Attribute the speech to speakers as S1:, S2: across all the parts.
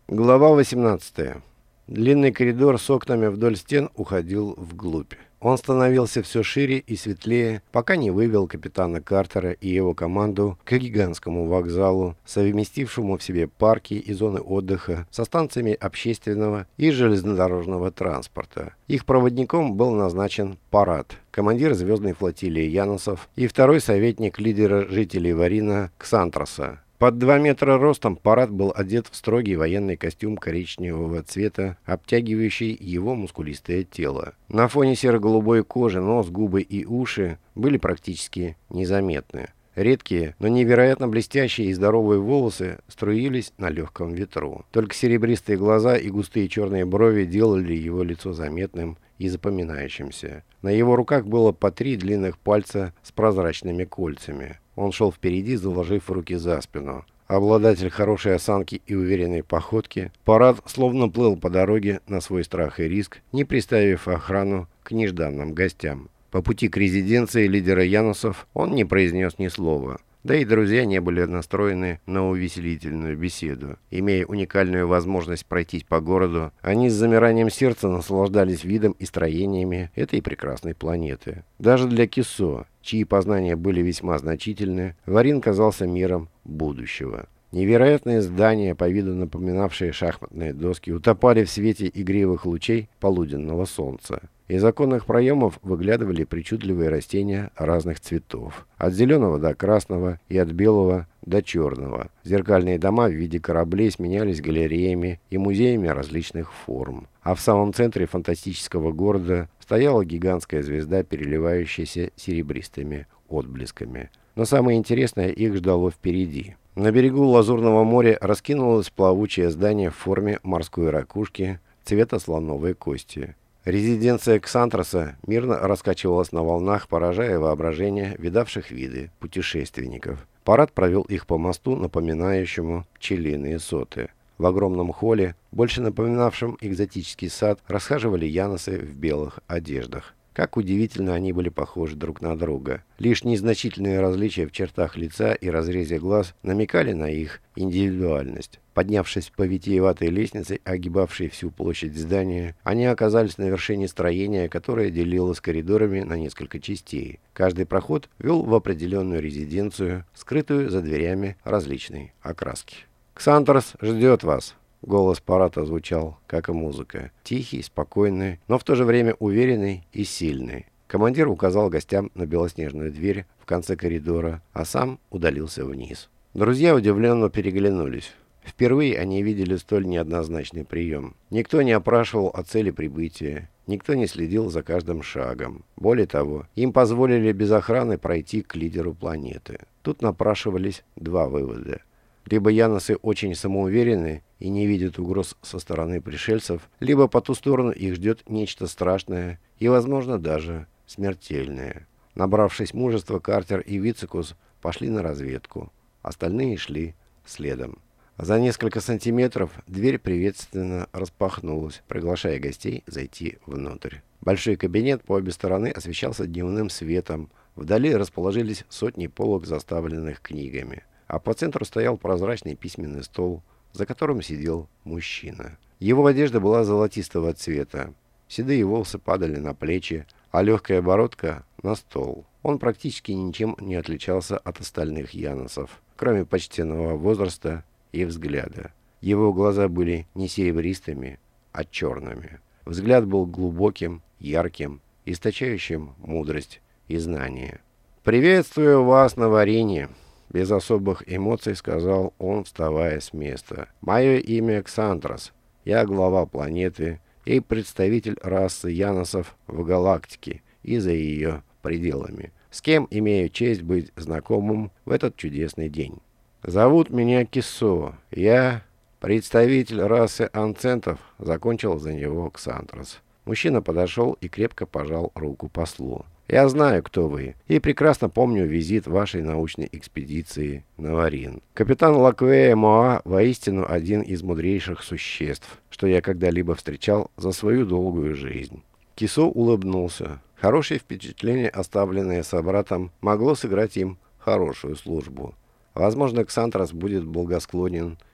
S1: Глава 18. Длинный коридор с окнами вдоль стен уходил вглубь. Он становился все шире и светлее, пока не вывел капитана Картера и его команду к гигантскому вокзалу, совместившему в себе парки и зоны отдыха со станциями общественного и железнодорожного транспорта. Их проводником был назначен Парат, командир звездной флотилии Яносов и второй советник лидера жителей Варина Ксантроса. Под 2 метра ростом Парат был одет в строгий военный костюм коричневого цвета, обтягивающий его мускулистое тело. На фоне серо-голубой кожи нос, губы и уши были практически незаметны. Редкие, но невероятно блестящие и здоровые волосы струились на легком ветру. Только серебристые глаза и густые черные брови делали его лицо заметным и запоминающимся. На его руках было по 3 длинных пальца с прозрачными кольцами. Он шел впереди, заложив руки за спину. Обладатель хорошей осанки и уверенной походки, Парат словно плыл по дороге на свой страх и риск, не приставив охрану к нежданным гостям. По пути к резиденции лидера Яносов он не произнес ни слова. Да и друзья не были настроены на увеселительную беседу. Имея уникальную возможность пройтись по городу, они с замиранием сердца наслаждались видом и строениями этой прекрасной планеты. Даже для Кисо, чьи познания были весьма значительны, Варин казался миром будущего. Невероятные здания, по виду напоминавшие шахматные доски, утопали в свете игривых лучей полуденного солнца. Из оконных проемов выглядывали причудливые растения разных цветов. От зеленого до красного и от белого до черного. Зеркальные дома в виде кораблей сменялись галереями и музеями различных форм. А в самом центре фантастического города стояла гигантская звезда, переливающаяся серебристыми отблесками. Но самое интересное их ждало впереди. На берегу Лазурного моря раскинулось плавучее здание в форме морской ракушки цвета слоновой кости. Резиденция Ксантроса мирно раскачивалась на волнах, поражая воображение видавших виды путешественников. Парад провел их по мосту, напоминающему пчелиные соты. В огромном холле, больше напоминавшем экзотический сад, расхаживали яносы в белых одеждах. Как удивительно они были похожи друг на друга. Лишь незначительные различия в чертах лица и разрезе глаз намекали на их индивидуальность. Поднявшись по витиеватой лестнице, огибавшей всю площадь здания, они оказались на вершине строения, которое делилось коридорами на несколько частей. Каждый проход вел в определенную резиденцию, скрытую за дверями различной окраски. «Ксантрос ждет вас!» Голос Парата звучал, как и музыка. Тихий, спокойный, но в то же время уверенный и сильный. Командир указал гостям на белоснежную дверь в конце коридора, а сам удалился вниз. Друзья удивленно переглянулись. Впервые они видели столь неоднозначный прием. Никто не опрашивал о цели прибытия, никто не следил за каждым шагом. Более того, им позволили без охраны пройти к лидеру планеты. Тут напрашивались 2 вывода. Либо яносы очень самоуверены и не видят угроз со стороны пришельцев, либо по ту сторону их ждет нечто страшное и, возможно, даже смертельное. Набравшись мужества, Картер и Вицикус пошли на разведку. Остальные шли следом. За несколько сантиметров дверь приветственно распахнулась, приглашая гостей зайти внутрь. Большой кабинет по обе стороны освещался дневным светом. Вдали расположились сотни полок, заставленных книгами. А по центру стоял прозрачный письменный стол, за которым сидел мужчина. Его одежда была золотистого цвета. Седые волосы падали на плечи, а легкая бородка — на стол. Он практически ничем не отличался от остальных яносов, кроме почтенного возраста и взгляда. Его глаза были не серебристыми, а черными. Взгляд был глубоким, ярким, источающим мудрость и знание. «Приветствую вас на Варине!» Без особых эмоций сказал он, вставая с места. «Мое имя Ксантрос. Я глава планеты и представитель расы яносов в галактике и за ее пределами, с кем имею честь быть знакомым в этот чудесный день. Зовут меня Кисо. Я представитель расы анцентов», — закончил за него Ксантрос. Мужчина подошел и крепко пожал руку послу. «Я знаю, кто вы, и прекрасно помню визит вашей научной экспедиции на Варин. Капитан Лаквея Моа воистину один из мудрейших существ, что я когда-либо встречал за свою долгую жизнь». Кисо улыбнулся. Хорошее впечатление, оставленное собратом, могло сыграть им хорошую службу. Возможно, Ксантрос будет благосклонен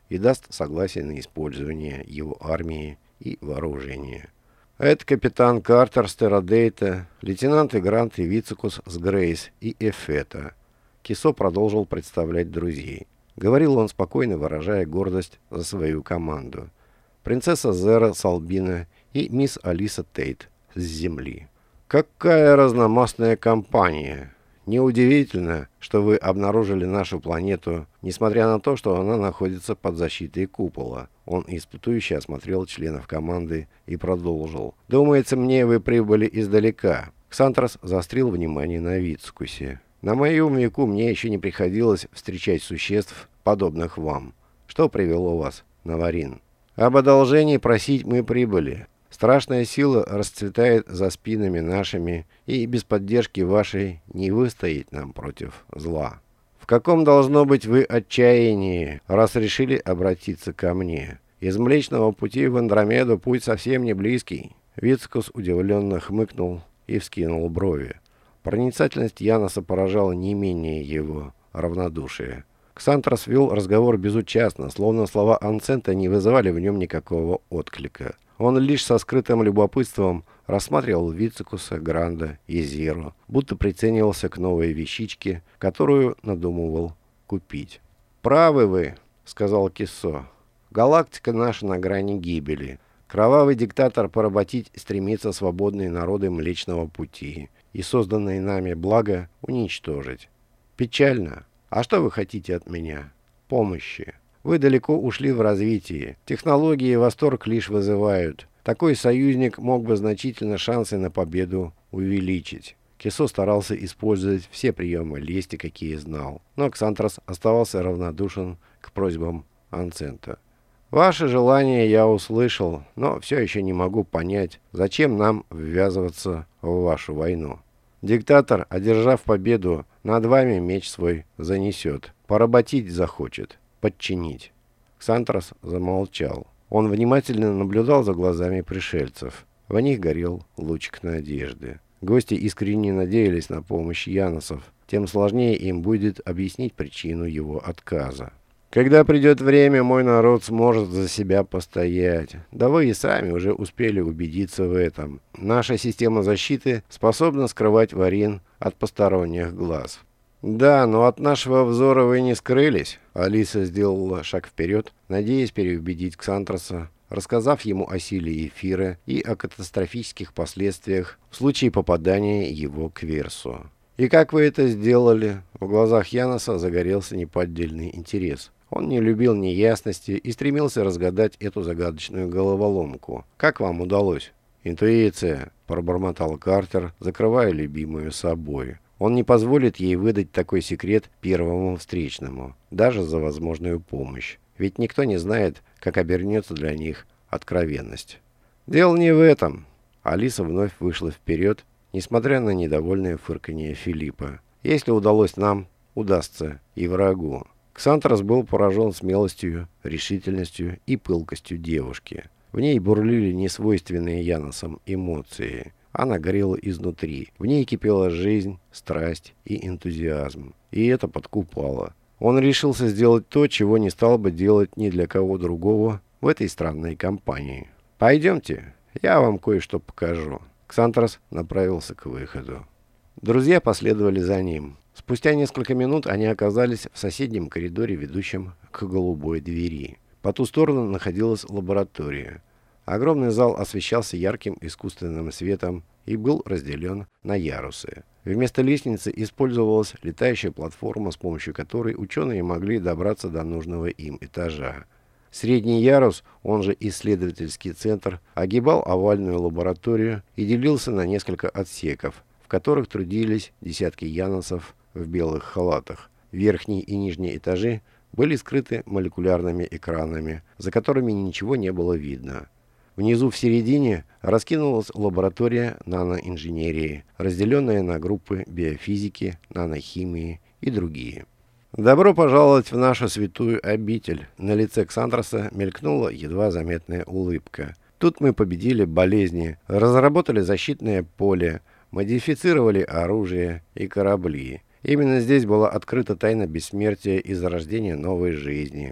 S1: и даст согласие на использование его армии и вооружения. Это капитан Картер с Террадейта, лейтенанты Грант и Вицикус с Грейс и Эфета. Кисо продолжил представлять друзей. Говорил он спокойно, выражая гордость за свою команду. Принцесса Зера с Албина и мисс Алиса Тейт с Земли. Какая разномастная компания! Неудивительно, что вы обнаружили нашу планету, несмотря на то, что она находится под защитой купола. Он испытующе осмотрел членов команды и продолжил. Думается мне, вы прибыли издалека. Ксантрос заострил внимание на Вицикусе. На моем веку мне еще не приходилось встречать существ, подобных вам. Что привело вас на Варин? Об одолжении просить мы прибыли. Страшная сила расцветает за спинами нашими, и без поддержки вашей не выстоять нам против зла. В каком должно быть вы отчаянии, раз решили обратиться ко мне? Из Млечного Пути в Андромеду путь совсем не близкий. Вицикус удивленно хмыкнул и вскинул брови. Проницательность Яноса поражала не менее его равнодушие. Ксантрос вел разговор безучастно, словно слова Анцента не вызывали в нем никакого отклика. Он лишь со скрытым любопытством рассматривал Вицикуса, Гранда и Зеру, будто приценивался к новой вещичке, которую надумывал купить. «Правы вы», — сказал Кисо. «Галактика наша на грани гибели. Кровавый диктатор поработить стремится свободные народы Млечного Пути и созданные нами блага уничтожить. Печально. А что вы хотите от меня? Помощи. Вы далеко ушли в развитии. Технологии восторг лишь вызывают. Такой союзник мог бы значительно шансы на победу увеличить». Кисо старался использовать все приемы лести, какие знал, но Ксантрос оставался равнодушен к просьбам Анцента. «Ваше желание я услышал, но все еще не могу понять, зачем нам ввязываться в вашу войну. Диктатор, одержав победу, над вами меч свой занесет, поработить захочет, подчинить». Ксантрос замолчал. Он внимательно наблюдал за глазами пришельцев. В них горел лучик надежды. Гости искренне надеялись на помощь яносов. Тем сложнее им будет объяснить причину его отказа. «Когда придет время, мой народ сможет за себя постоять. Да вы и сами уже успели убедиться в этом. Наша система защиты способна скрывать Варин от посторонних глаз». «Да, но от нашего взора вы не скрылись». Алиса сделала шаг вперед, надеясь переубедить Ксантроса, рассказав ему о силе эфира и о катастрофических последствиях в случае попадания его к Версу. «И как вы это сделали?» В глазах Яноса загорелся неподдельный интерес. Он не любил неясности и стремился разгадать эту загадочную головоломку. «Как вам удалось?» «Интуиция», — пробормотал Картер, закрывая любимую собой. Он не позволит ей выдать такой секрет первому встречному, даже за возможную помощь. Ведь никто не знает, как обернется для них откровенность. «Дело не в этом». Алиса вновь вышла вперед, несмотря на недовольное фырканье Филиппа. «Если удалось нам, удастся и врагу». Ксантрос был поражен смелостью, решительностью и пылкостью девушки. В ней бурлили несвойственные яносам эмоции. Она горела изнутри. В ней кипела жизнь, страсть и энтузиазм. И это подкупало. Он решился сделать то, чего не стал бы делать ни для кого другого в этой странной компании. «Пойдемте, я вам кое-что покажу». Ксантрос направился к выходу. Друзья последовали за ним. Спустя несколько минут они оказались в соседнем коридоре, ведущем к голубой двери. По ту сторону находилась лаборатория. Огромный зал освещался ярким искусственным светом и был разделен на ярусы. Вместо лестницы использовалась летающая платформа, с помощью которой ученые могли добраться до нужного им этажа. Средний ярус, он же исследовательский центр, огибал овальную лабораторию и делился на несколько отсеков, в которых трудились десятки яносов в белых халатах. Верхние и нижние этажи были скрыты молекулярными экранами, за которыми ничего не было видно. Внизу в середине раскинулась лаборатория наноинженерии, разделенная на группы биофизики, нанохимии и другие. «Добро пожаловать в нашу святую обитель!» На лице Ксантроса мелькнула едва заметная улыбка. «Тут мы победили болезни, разработали защитное поле, модифицировали оружие и корабли. Именно здесь была открыта тайна бессмертия и зарождения новой жизни».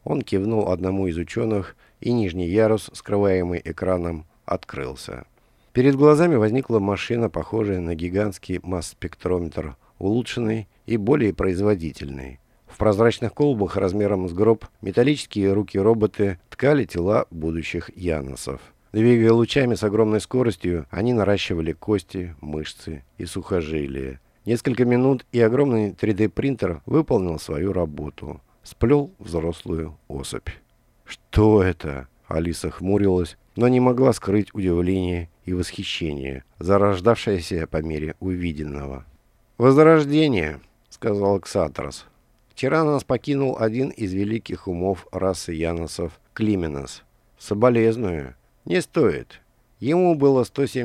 S1: Он кивнул одному из ученых, и нижний ярус, скрываемый экраном, открылся. Перед глазами возникла машина, похожая на гигантский масс-спектрометр, улучшенный и более производительный. В прозрачных колбах размером с гроб металлические руки-роботы ткали тела будущих яносов. Двигая лучами с огромной скоростью, они наращивали кости, мышцы и сухожилия. Несколько минут, и огромный 3D-принтер выполнил свою работу. Сплел взрослую особь. «Что это?» Алиса хмурилась, но не могла скрыть удивление и восхищение, зарождавшееся по мере увиденного. «Возрождение», — сказал Ксатрос. «Вчера нас покинул один из великих умов расы яносов, Клименос. Соболезную. Не стоит. Ему было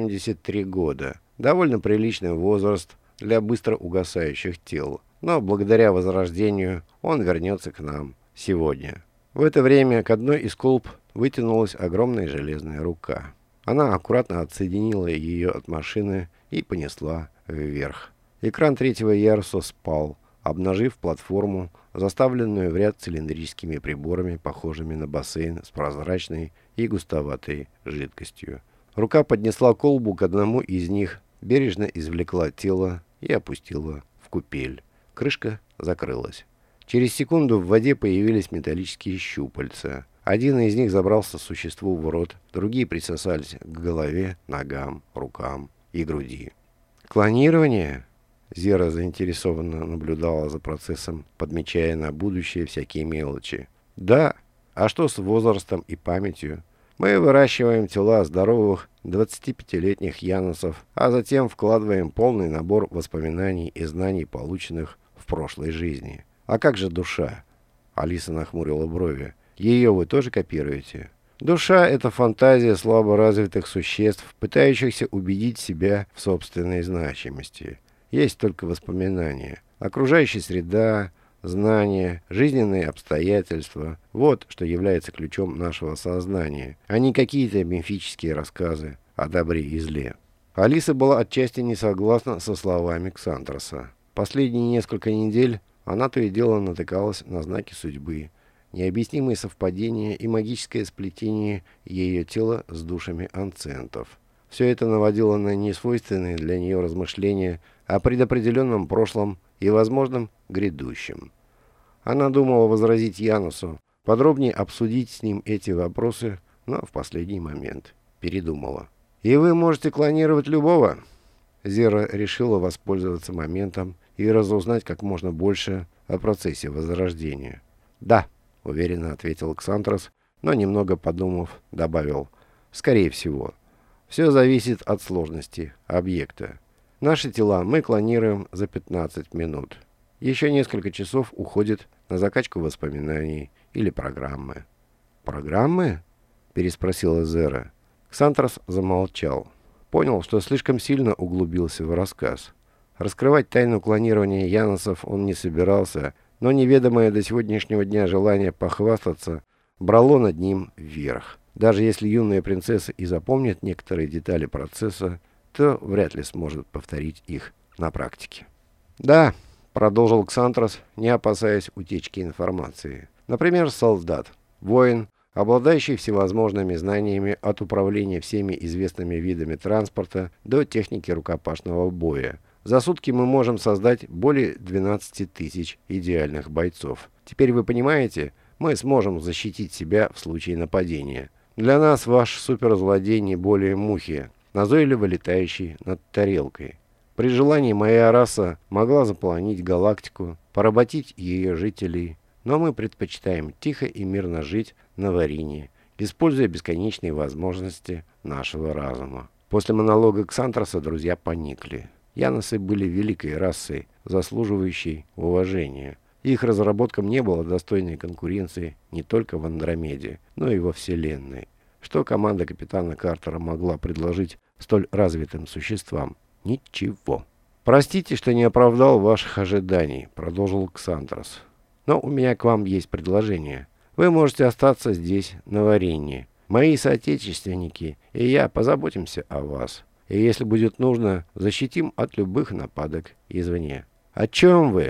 S1: 173 года. Довольно приличный возраст для быстро угасающих тел. Но благодаря возрождению он вернется к нам сегодня». В это время к одной из колб вытянулась огромная железная рука. Она аккуратно отсоединила ее от машины и понесла вверх. Экран третьего яруса спал, обнажив платформу, заставленную в ряд цилиндрическими приборами, похожими на бассейн с прозрачной и густоватой жидкостью. Рука поднесла колбу к одному из них, бережно извлекла тело и опустила в купель. Крышка закрылась. Через секунду в воде появились металлические щупальца. Один из них забрался существу в рот, другие присосались к голове, ногам, рукам и груди. «Клонирование?» Зера заинтересованно наблюдала за процессом, подмечая на будущее всякие мелочи. «Да. А что с возрастом и памятью? Мы выращиваем тела здоровых 25-летних яносов, а затем вкладываем полный набор воспоминаний и знаний, полученных в прошлой жизни. А как же душа?» Алиса нахмурила брови. «Ее вы тоже копируете?» «Душа — это фантазия слабо развитых существ, пытающихся убедить себя в собственной значимости. Есть только воспоминания. Окружающая среда, знания, жизненные обстоятельства — вот что является ключом нашего сознания, а не какие-то мифические рассказы о добре и зле». Алиса была отчасти не согласна со словами Ксантроса. Последние несколько недель она то и дело натыкалась на знаки судьбы, необъяснимые совпадения и магическое сплетение ее тела с душами анцентов. Все это наводило на несвойственные для нее размышления о предопределенном прошлом и возможном грядущем. Она думала возразить Янусу, подробнее обсудить с ним эти вопросы, но в последний момент передумала. «И вы можете клонировать любого?» Зера решила воспользоваться моментом и разузнать как можно больше о процессе возрождения. «Да», — уверенно ответил Ксантрос, но немного подумав, добавил: «скорее всего. Все зависит от сложности объекта. Наши тела мы клонируем за 15 минут. Еще несколько часов уходит на закачку воспоминаний или программы». «Программы?» — переспросила Зера. Ксантрос замолчал. Понял, что слишком сильно углубился в рассказ. Раскрывать тайну клонирования яносов он не собирался, но неведомое до сегодняшнего дня желание похвастаться брало над ним вверх. Даже если юная принцесса и запомнит некоторые детали процесса, то вряд ли сможет повторить их на практике. «Да», — продолжил Ксантрос, не опасаясь утечки информации. «Например, солдат, воин, обладающий всевозможными знаниями от управления всеми известными видами транспорта до техники рукопашного боя. За сутки мы можем создать более 12 тысяч идеальных бойцов. Теперь вы понимаете, мы сможем защитить себя в случае нападения. Для нас ваш суперзлодей не более мухи, назойливо летающий над тарелкой. При желании моя раса могла заполонить галактику, поработить ее жителей, но мы предпочитаем тихо и мирно жить на Варине, используя бесконечные возможности нашего разума». После монолога Ксантроса друзья поникли. Яносы были великой расой, заслуживающей уважения. Их разработкам не было достойной конкуренции не только в Андромеде, но и во Вселенной. Что команда капитана Картера могла предложить столь развитым существам? Ничего. «Простите, что не оправдал ваших ожиданий», — продолжил Ксантрос. «Но у меня к вам есть предложение. Вы можете остаться здесь, на Варине. Мои соотечественники и я позаботимся о вас. И если будет нужно, защитим от любых нападок извне». «О чем вы?»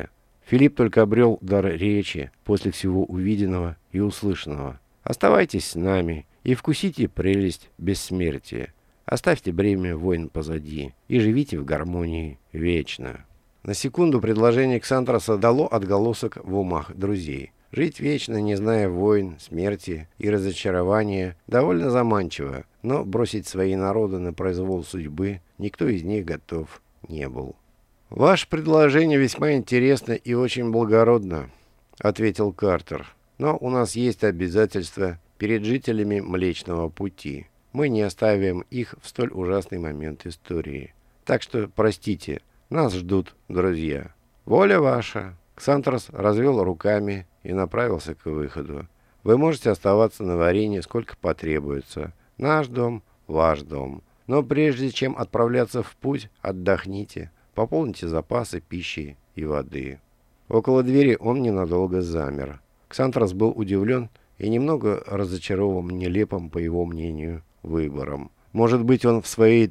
S1: Филипп только обрел дар речи после всего увиденного и услышанного. «Оставайтесь с нами и вкусите прелесть бессмертия. Оставьте бремя войн позади и живите в гармонии вечно». На секунду предложение Ксантроса дало отголосок в умах друзей. Жить вечно, не зная войн, смерти и разочарования, довольно заманчиво, но бросить свои народы на произвол судьбы никто из них готов не был. «Ваше предложение весьма интересно и очень благородно», — ответил Картер. «Но у нас есть обязательства перед жителями Млечного Пути. Мы не оставим их в столь ужасный момент истории. Так что, простите, нас ждут друзья. Воля ваша». Ксантрос развел руками и направился к выходу. «Вы можете оставаться на Варине сколько потребуется. Наш дом, ваш дом. Но прежде чем отправляться в путь, отдохните. Пополните запасы пищи и воды». Около двери он ненадолго замер. Ксантрос был удивлен и немного разочарован нелепым, по его мнению, выбором. Может быть, он в свои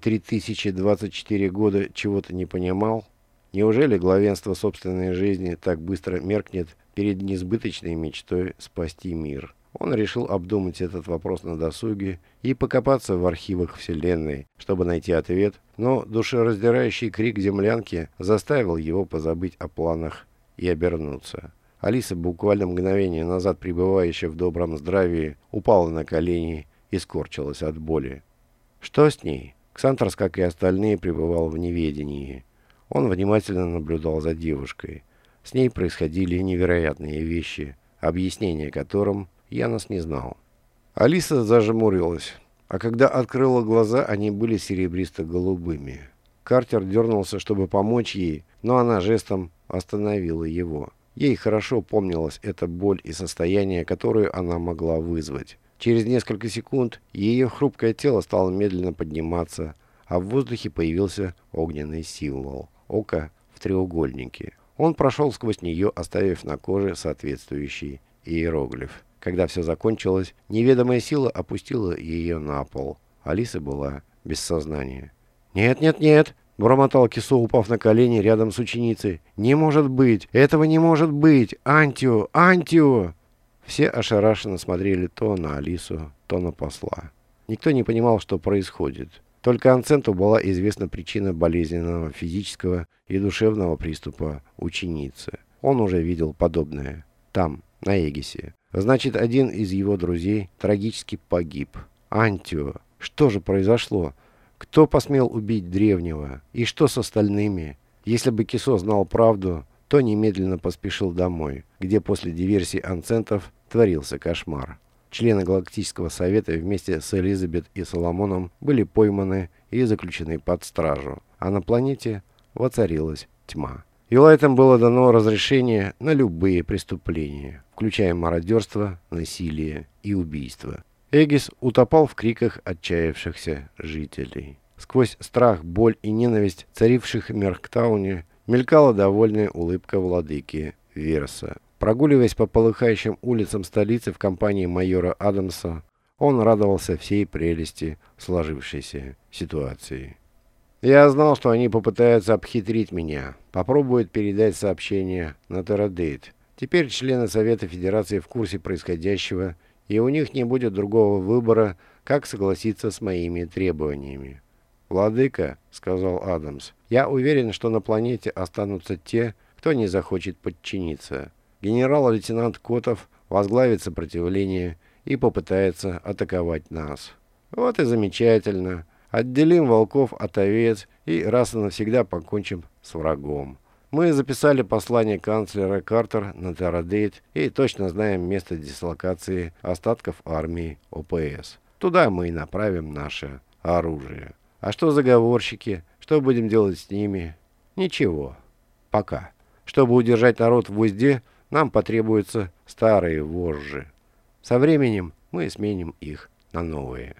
S1: 3024 года чего-то не понимал? Неужели главенство собственной жизни так быстро меркнет перед несбыточной мечтой спасти мир? Он решил обдумать этот вопрос на досуге и покопаться в архивах Вселенной, чтобы найти ответ, но душераздирающий крик землянки заставил его позабыть о планах и обернуться. Алиса, буквально мгновение назад пребывающая в добром здравии, упала на колени и скорчилась от боли. Что с ней? Ксантрос, как и остальные, пребывал в неведении. Он внимательно наблюдал за девушкой. С ней происходили невероятные вещи, объяснения которым Янос не знал. Алиса зажмурилась, а когда открыла глаза, они были серебристо-голубыми. Картер дернулся, чтобы помочь ей, но она жестом остановила его. Ей хорошо помнилась эта боль и состояние, которое она могла вызвать. Через несколько секунд ее хрупкое тело стало медленно подниматься, а в воздухе появился огненный символ – око в треугольнике. Он прошел сквозь нее, оставив на коже соответствующий иероглиф. Когда все закончилось, неведомая сила опустила ее на пол. Алиса была без сознания. «Нет, нет, нет!» – бормотал Кисо, упав на колени рядом с ученицей. «Не может быть! Этого не может быть! Антио! Антио!» Все ошарашенно смотрели то на Алису, то на посла. Никто не понимал, что происходит. Только Анценту была известна причина болезненного физического и душевного приступа ученицы. Он уже видел подобное. Там, на Эгисе. Значит, один из его друзей трагически погиб. Антио. Что же произошло? Кто посмел убить древнего? И что с остальными? Если бы Кисо знал правду, то немедленно поспешил домой, где после диверсии анцентов творился кошмар. Члены Галактического Совета вместе с Элизабет и Соломоном были пойманы и заключены под стражу, а на планете воцарилась тьма. Юлайтам было дано разрешение на любые преступления, включая мародерство, насилие и убийство. Эгис утопал в криках отчаявшихся жителей. Сквозь страх, боль и ненависть, царивших в Мерктауне, мелькала довольная улыбка владыки Верса. Прогуливаясь по полыхающим улицам столицы в компании майора Адамса, он радовался всей прелести сложившейся ситуации. «Я знал, что они попытаются обхитрить меня, попробуют передать сообщение на Террадейт. Теперь члены Совета Федерации в курсе происходящего, и у них не будет другого выбора, как согласиться с моими требованиями». «Владыка», — сказал Адамс, — «я уверен, что на планете останутся те, кто не захочет подчиниться. Генерал-лейтенант Котов возглавит сопротивление и попытается атаковать нас». «Вот и замечательно. Отделим волков от овец и раз и навсегда покончим с врагом. Мы записали послание канцлера Картер на Террадейт и точно знаем место дислокации остатков армии ОПС. Туда мы и направим наше оружие. А что заговорщики? Что будем делать с ними? Ничего. Пока. Чтобы удержать народ в узде, нам потребуются старые вожжи. Со временем мы сменим их на новые.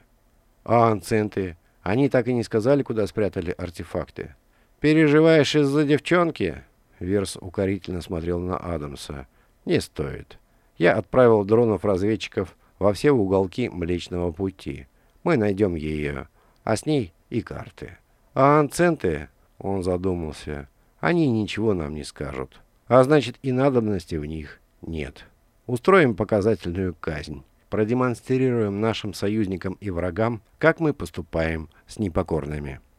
S1: А анценты? Они так и не сказали, куда спрятали артефакты. «Переживаешь из-за девчонки?» Верс укорительно смотрел на Адамса. «Не стоит. Я отправил дронов-разведчиков во все уголки Млечного Пути. Мы найдем ее, а с ней и карты. А анценты?» Он задумался. «Они ничего нам не скажут. а значит и надобности в них нет. Устроим показательную казнь. Продемонстрируем нашим союзникам и врагам, как мы поступаем с непокорными.